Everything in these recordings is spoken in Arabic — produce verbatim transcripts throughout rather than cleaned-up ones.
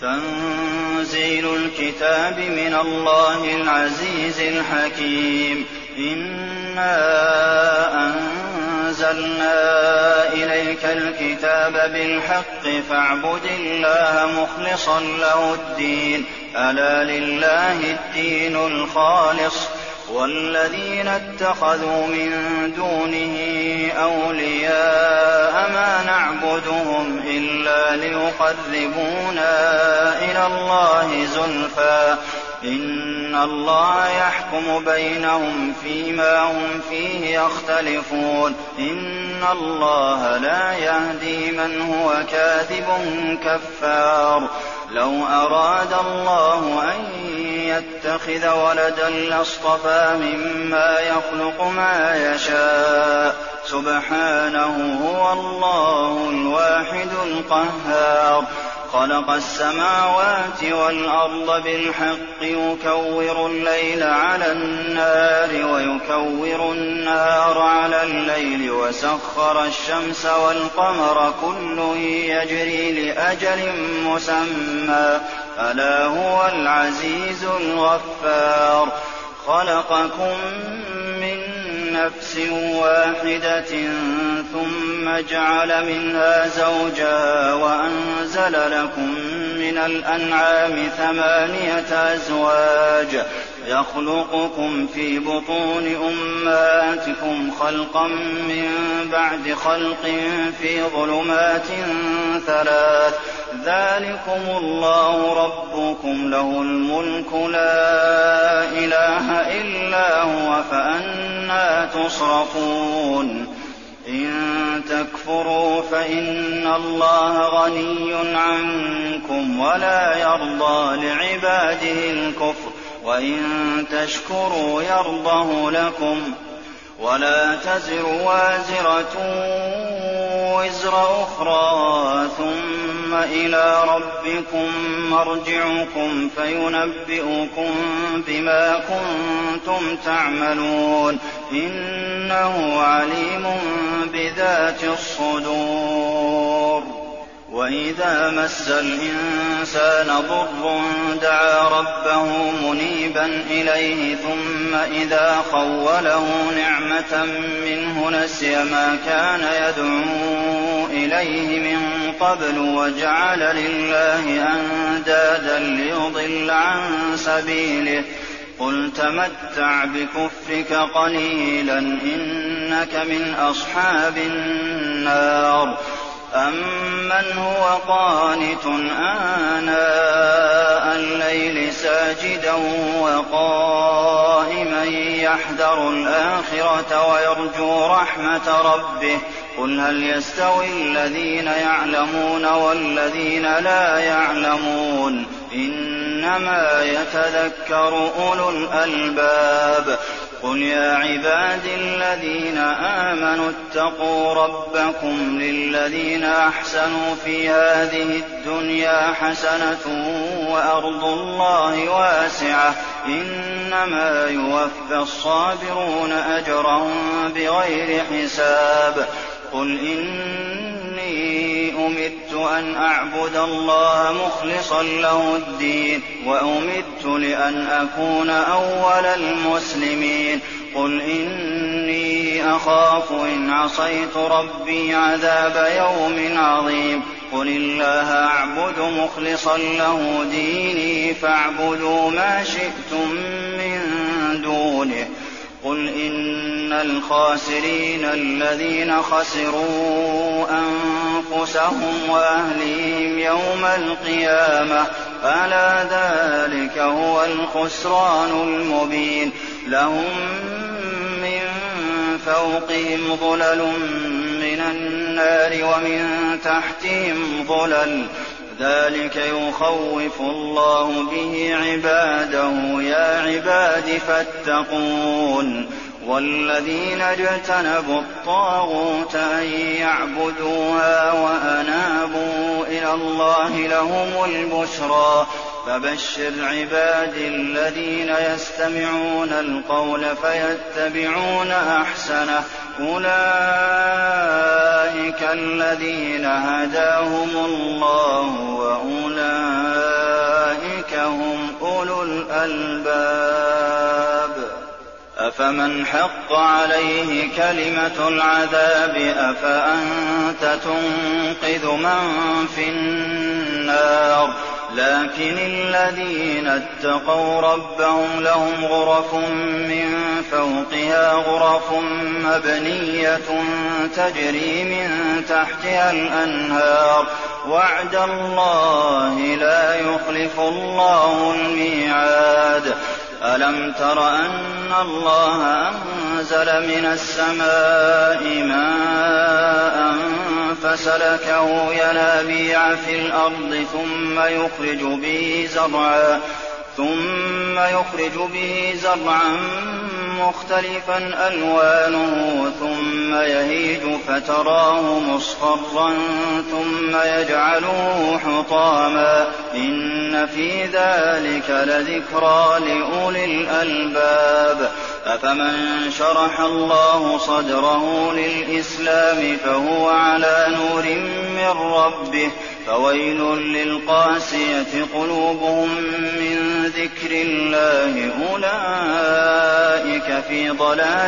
تنزيل الكتاب من الله العزيز الحكيم. إنا أنزلنا إليك الكتاب بالحق فاعبد الله مخلصا له الدين ألا لله الدين الخالص والذين اتخذوا من دونه أولياء ما نعبدهم إلا ليقربونا إلى الله زلفى إن الله يحكم بينهم فيما هم فيه يختلفون إن الله لا يهدي من هو كاذب كفار. لو أراد الله أن يتخذ ولدا لاصطفى مما يخلق ما يشاء سبحانه هو الله الواحد القهار. خلق السماوات والأرض بالحق يكور الليل على النهار ويكور النهار على الليل وسخر الشمس والقمر كل يجري لأجل مسمى ألا هو العزيز الغفار. خلقكم من نفس واحدة ثم جعل منها زوجها وأنزل لكم من الأنعام ثمانية أزواج يخلقكم في بطون أمهاتكم خلقا من بعد خلق في ظلمات ثلاث ذلكم الله ربكم له الملك لا إله إلا هو فأنى تصرفون. إن تكفروا فإن الله غني عنكم ولا يرضى لعباده الكفر وإن تشكروا يرضه لكم ولا تزر وازرة وزر أخرى ثم إلى ربكم مرجعكم فينبئكم بما كنتم تعملون إنه عليم بذات الصدور. وإذا مس الإنسان ضر دعا ربه منيبا إليه ثم إذا خوله نعمة منه نسي ما كان يدعو إليه من قبل وجعل لله أندادا ليضل عن سبيله قل تمتع بكفرك قليلا إنك من أصحاب النار. أمن هو قانت آناء الليل ساجدا وقائما يحذر الآخرة ويرجو رحمة ربه قل هل يستوي الذين يعلمون والذين لا يعلمون إنما يتذكر أولو الألباب. قل يا عبادي الذين آمنوا اتقوا ربكم للذين أحسنوا في هذه الدنيا حسنة وأرض الله واسعة إنما يوفى الصابرون أجرهم بغير حساب. قل إني أمرت أن أعبد الله مخلصا له الدين وأمرت لأن أكون أول المسلمين. قل إني أخاف إن عصيت ربي عذاب يوم عظيم. قل الله أعبد مخلصا له ديني فاعبدوا ما شئتم من دونه. قل إن الخاسرين الذين خسروا أنفسهم وأهليهم يوم القيامة ألا ذلك هو الخسران المبين. لهم من فوقهم ظلل من النار ومن تحتهم ظلل ذلك يخوف الله به عباده يا عباد فاتقون. والذين اجتنبوا الطاغوت أن يعبدوها وأنابوا إلى الله لهم البشرى. فبشر عبادي الذين يستمعون القول فيتبعون أحسنه أولئك الذين هداهم الله وأولئك الألباب أفمن حق عليه كلمة العذاب أفأنت تنقذ من في النار لكن الذين اتقوا ربهم لهم غرف من فوقها غرف مبنية تجري من تحتها الأنهار وعد الله لا يخلف الله الميعاد ألم تر أن الله أنزل من السماء ماء فسلكه ينابيع في الأرض ثم يخرج به زرعا ثم يخرج به زرعا مختلفا ألوانه ثم يهيج فتراه مصفرا ثم يجعله حطاما إن في ذلك لذكرى لأولي الألباب أفمن شرح الله صدره للإسلام فهو على نور من ربه فويل للقاسية قلوبهم من ذكر الله أولئك في ضلال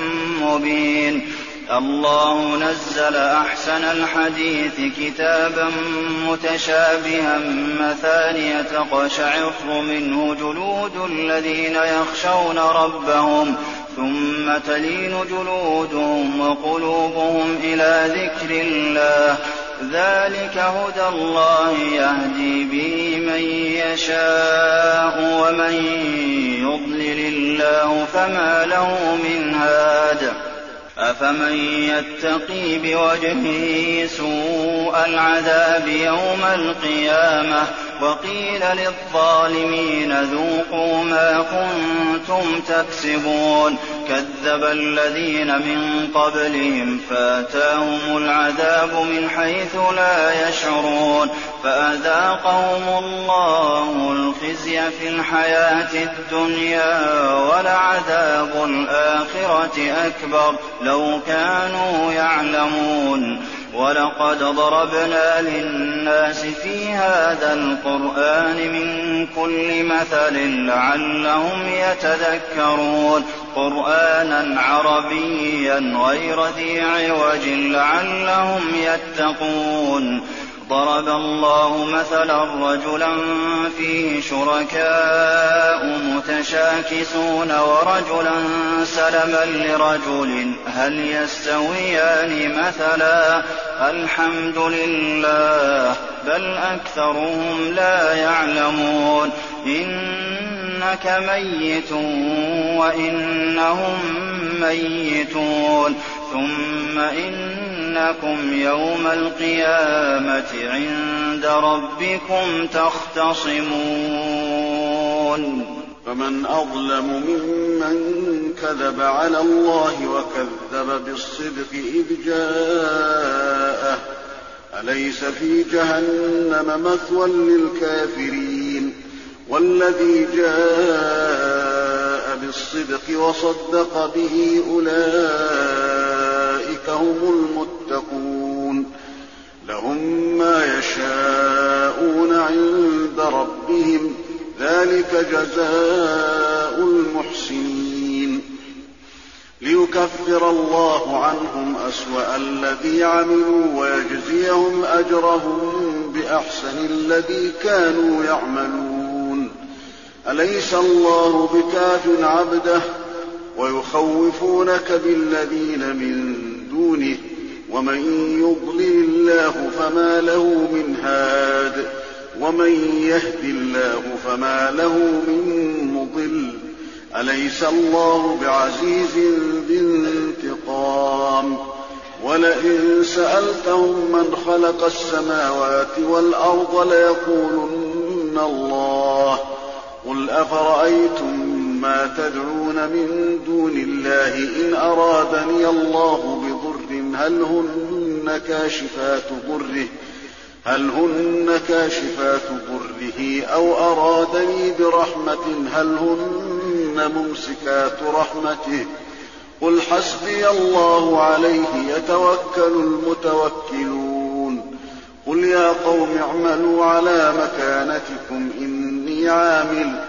مبين الله نزل أحسن الحديث كتابا متشابها مثانية تقشعر منه جلود الذين يخشون ربهم ثم تلين جلودهم وقلوبهم إلى ذكر الله ذلك هدى الله يهدي به من يشاء ومن يضلل الله فما له من هاد أفمن يتقي بوجهه سوء العذاب يوم القيامة وقيل للظالمين ذوقوا ما كنتم تكسبون كذب الذين من قبلهم فاتاهم العذاب من حيث لا يشعرون فأذاقهم الله الخزي في الحياة الدنيا ولعذاب الآخرة أكبر لو كانوا يعلمون ولقد ضربنا للناس في هذا القرآن من كل مثل لعلهم يتذكرون قرآنا عربيا غير ذي عوج لعلهم يتقون ضرب الله مثلا رجلا فيه شركاء متشاكسون ورجلا سلما لرجل هل يستويان مثلا الحمد لله بل أكثرهم لا يعلمون إنك ميت وإنهم ميتون ثم إنكم يوم القيامة عند ربكم تختصمون فمن أظلم ممن كذب على الله وكذب بالصدق إذ جاءه أليس في جهنم مثوى للكافرين والذي جاء بالصدق وصدق به أولئك هم المتقون لهم ما يشاءون عند ربهم ذلك جزاء المحسنين ليكفر الله عنهم أسوأ الذي عملوا ويجزيهم أجرهم بأحسن الذي كانوا يعملون أليس الله بكاف عبده ويخوفونك بالذين من دونه ومن يضلل الله فما له من هاد ومن يهد الله فما له من مضل أليس الله بعزيز ذي انتقام ولئن سألتهم من خلق السماوات والأرض ليقولن الله قل أفرأيتم ما تدعون من دون الله إن أرادني الله بضر هل هن كاشفات ضره هل هن كاشفات ضره أو أرادني برحمة هل هن ممسكات رحمته قل حسبي الله عليه يتوكل المتوكلون قل يا قوم اعملوا على مكانتكم إني عامل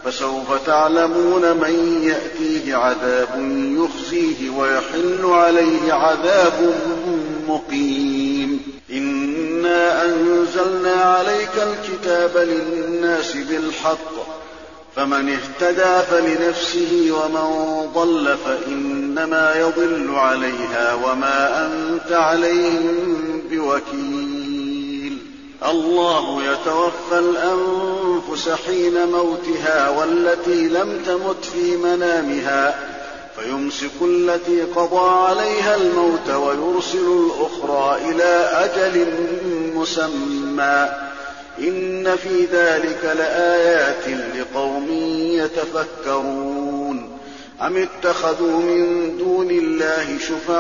فسوف تعلمون من يأتيه عذاب يخزيه ويحل عليه عذاب مقيم. إنا أنزلنا عليك الكتاب للناس بالحق فمن اهتدى فلنفسه ومن ضل فإنما يضل عليها وما أنت عليهم بوكيل. الله يتوفى الأنفس حين موتها والتي لم تمت في منامها فيمسك التي قضى عليها الموت ويرسل الأخرى إلى أجل مسمى إن في ذلك لآيات لقوم يتفكرون. أم اتخذوا من دون الله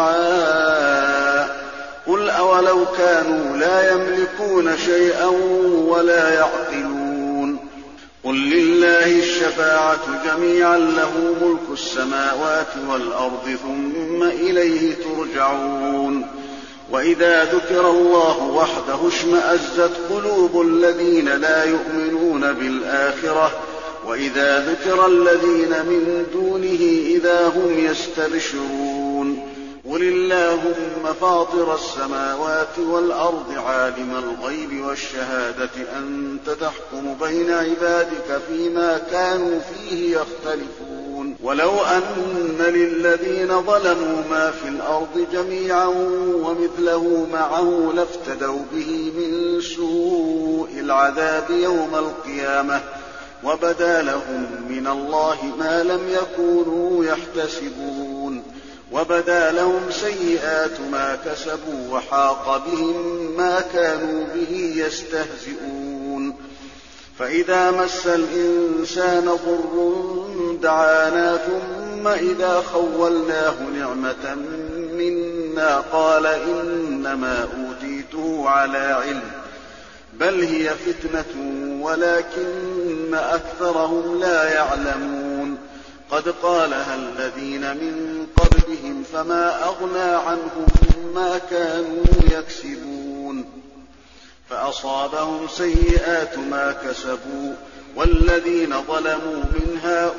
شفعاء قل أولو كانوا لا يملكون شيئا ولا يعقلون. قل لله الشفاعة جميعا له ملك السماوات والأرض ثم إليه ترجعون. وإذا ذكر الله وحده اشمأزت قلوب الذين لا يؤمنون بالآخرة وإذا ذكر الذين من دونه إذا هم يستبشرون. قل اللهم فاطر السماوات والأرض عالم الغيب والشهادة أنت تحكم بين عبادك فيما كانوا فيه يختلفون. ولو أن للذين ظلموا ما في الأرض جميعا ومثله معه لافتدوا به من سوء العذاب يوم القيامة وبدا لهم من الله ما لم يكونوا يحتسبون. وبدا لهم سيئات ما كسبوا وحاق بهم ما كانوا به يستهزئون. فإذا مس الإنسان ضر دعانا ثم إذا خولناه نعمة منا قال إنما أوتيته على علم بل هي فتنة ولكن أكثرهم لا يعلمون. قد قالها الذين من قبلهم فما أغنى عنهم ما كانوا يكسبون فأصابهم سيئات ما كسبوا والذين ظلموا من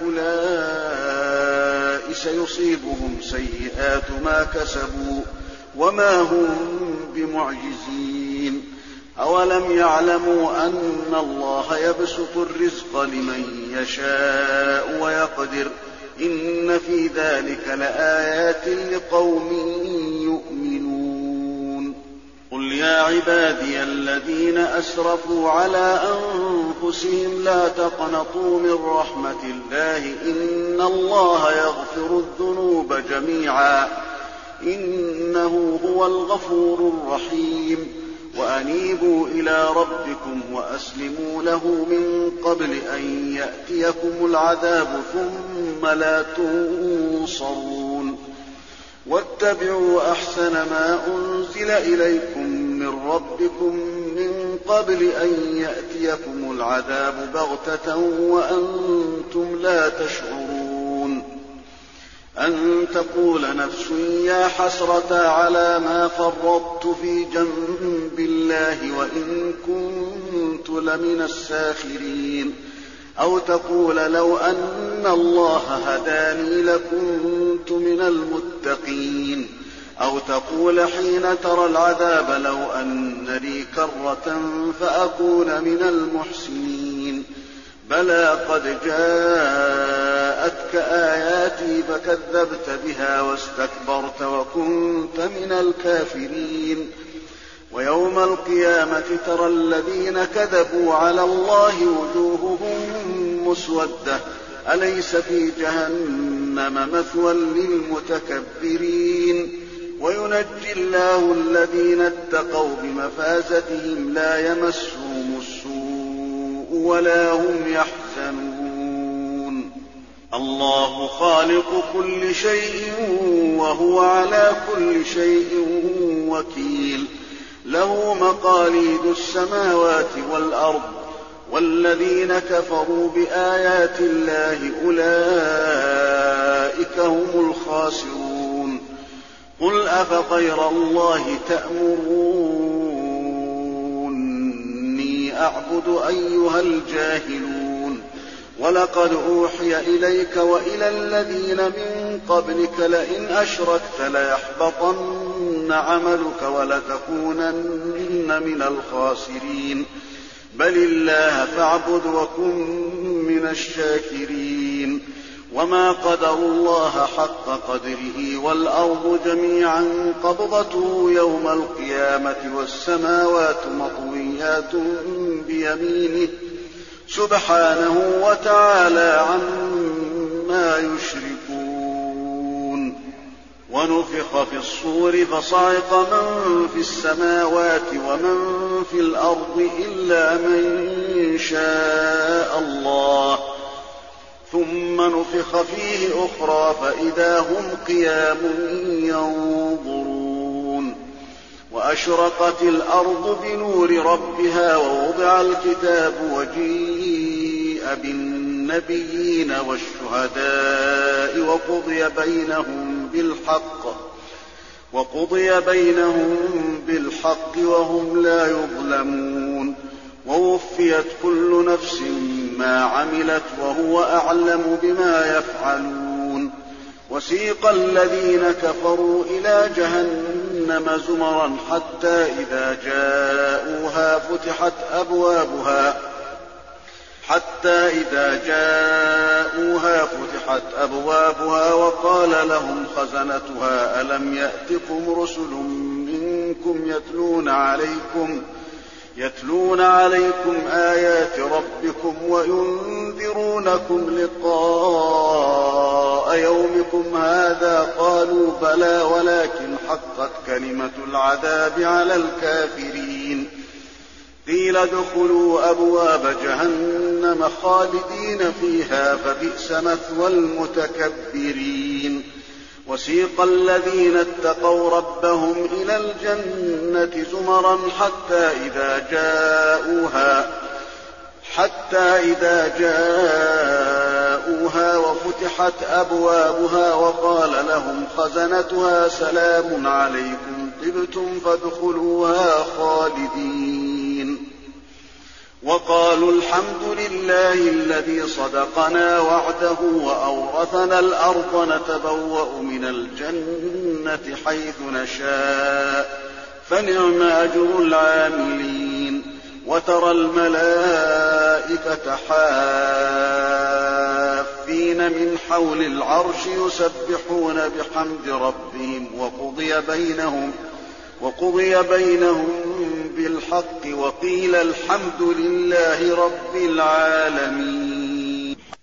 هؤلاء سيصيبهم سيئات ما كسبوا وما هم بمعجزين. أولم يعلموا أن الله يبسط الرزق لمن يشاء ويقدر إن في ذلك لآيات لقوم يؤمنون. قل يا عبادي الذين أسرفوا على أنفسهم لا تقنطوا من رحمة الله إن الله يغفر الذنوب جميعا إنه هو الغفور الرحيم. وأنيبوا إلى ربكم وأسلموا له من قبل أن يأتيكم العذاب ثم لا تنصرون. واتبعوا أحسن ما أنزل إليكم من ربكم من قبل أن يأتيكم العذاب بغتة وأنتم لا تشعرون. أن تقول نفس يا حسرة على ما فرطت في جنب الله وإن كنت لمن الساخرين. أو تقول لو أن الله هداني لكنت من المتقين. أو تقول حين ترى العذاب لو أن لي كرة فأكون من المحسنين. بلى قد جاءتك آياتي فكذبت بها واستكبرت وكنت من الكافرين. ويوم القيامة ترى الذين كذبوا على الله وجوههم مسودة أليس في جهنم مثوى للمتكبرين. وينجي الله الذين اتقوا بمفازتهم لا يمسهم السوء ولا هم يحزنون. الله خالق كل شيء وهو على كل شيء وكيل. له مقاليد السماوات والأرض والذين كفروا بآيات الله أولئك هم الخاسرون. قل أفغير الله تأمروني أعبد أيها الجاهلون. ولقد أوحي إليك وإلى الذين من قبلك لئن أشركت ليحبطن عملك ولتكونن من الخاسرين بل الله فاعبد وكن من الشاكرين وما قدروا الله حق قدره والأرض جميعا قبضته يوم القيامة والسماوات مطويات بيمينه سبحانه وتعالى عما يشركون ونفخ في الصور فصعق من في السماوات ومن في الأرض إلا من شاء الله ثم نفخ فيه أخرى فإذا هم قيام ينظرون وأشرقت الأرض بنور ربها ووضع الكتاب وجيء بالنبيين والشهداء وقضي بينهم بالحق وقضي بينهم بالحق وهم لا يظلمون ووفيت كل نفس ما عملت وهو أعلم بما يفعلون وسيق الذين كفروا إلى جهنم زمرا حتى إذا جاءوها فتحت أبوابها حتى إذا جاءوها فتحت أبوابها وقال لهم خزنتها ألم يأتكم رسل منكم يتلون عليكم يتلون عليكم آيات ربكم وينذرونكم لقاء يومكم هذا قالوا بلى ولكن حقت كلمة العذاب على الكافرين قيل ادخلوا أبواب جهنم خالدين فيها فبئس مثوى المتكبرين وسيق الذين اتقوا ربهم إلى الجنة زمرا حتى إذا جاءوها حتى إذا جاءوها وفتحت أبوابها وقال لهم خزنتها سلام عليكم طبتم فادخلوها خالدين وقالوا الحمد لله الذي صدقنا وعده وأورثنا الأرض نتبوأ من الجنة حيث نشاء فنعم أجر العاملين وترى الملائكة حافين من حول العرش يسبحون بحمد ربهم وقضي بينهم وقضي بينهم بالحق وقيل الحمد لله رب العالمين